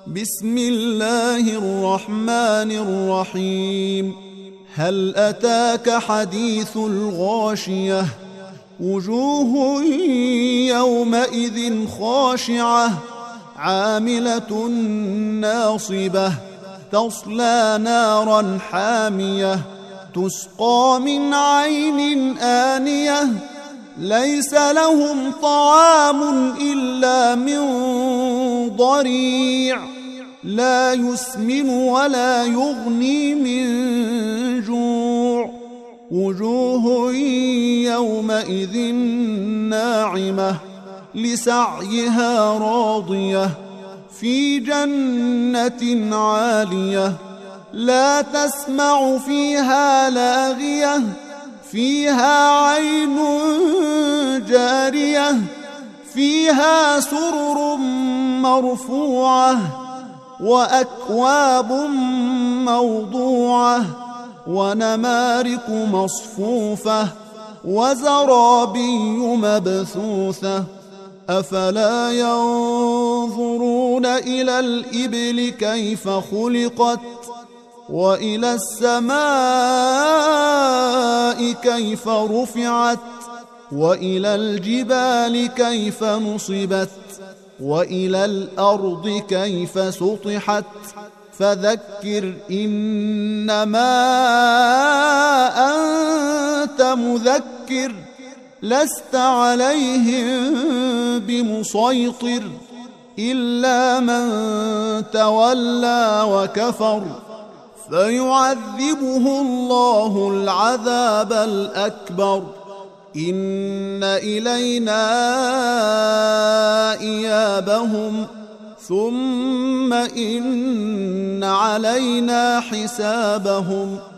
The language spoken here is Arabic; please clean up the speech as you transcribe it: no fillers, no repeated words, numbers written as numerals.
بسم الله الرحمن الرحيم. هل أتاك حديث الغاشية؟ وجوه يومئذ خاشعة عاملة ناصبة تصلى نارا حامية تسقى من عين آنية ليس لهم طعام إلا من ضريع لا يسمن ولا يغني من جوع. وجوه يومئذ ناعمة لسعيها راضية في جنة عالية لا تسمع فيها لاغية فيها عين جارية فيها سرر مرفوعة وأكواب موضوعة ونمارق مصفوفة وزرابي مبثوثة. أفلا ينظرون إلى الإبل كيف خلقت وإلى السماء كيف رفعت وإلى الجبال كيف نصبت وإلى الأرض كيف سطحت. فذكر إنما أنت مذكر لست عليهم بمسيطر إلا من تولى وكفر فيعذبه الله العذاب الأكبر. إن إلينا إيابهم ثم إن علينا حسابهم.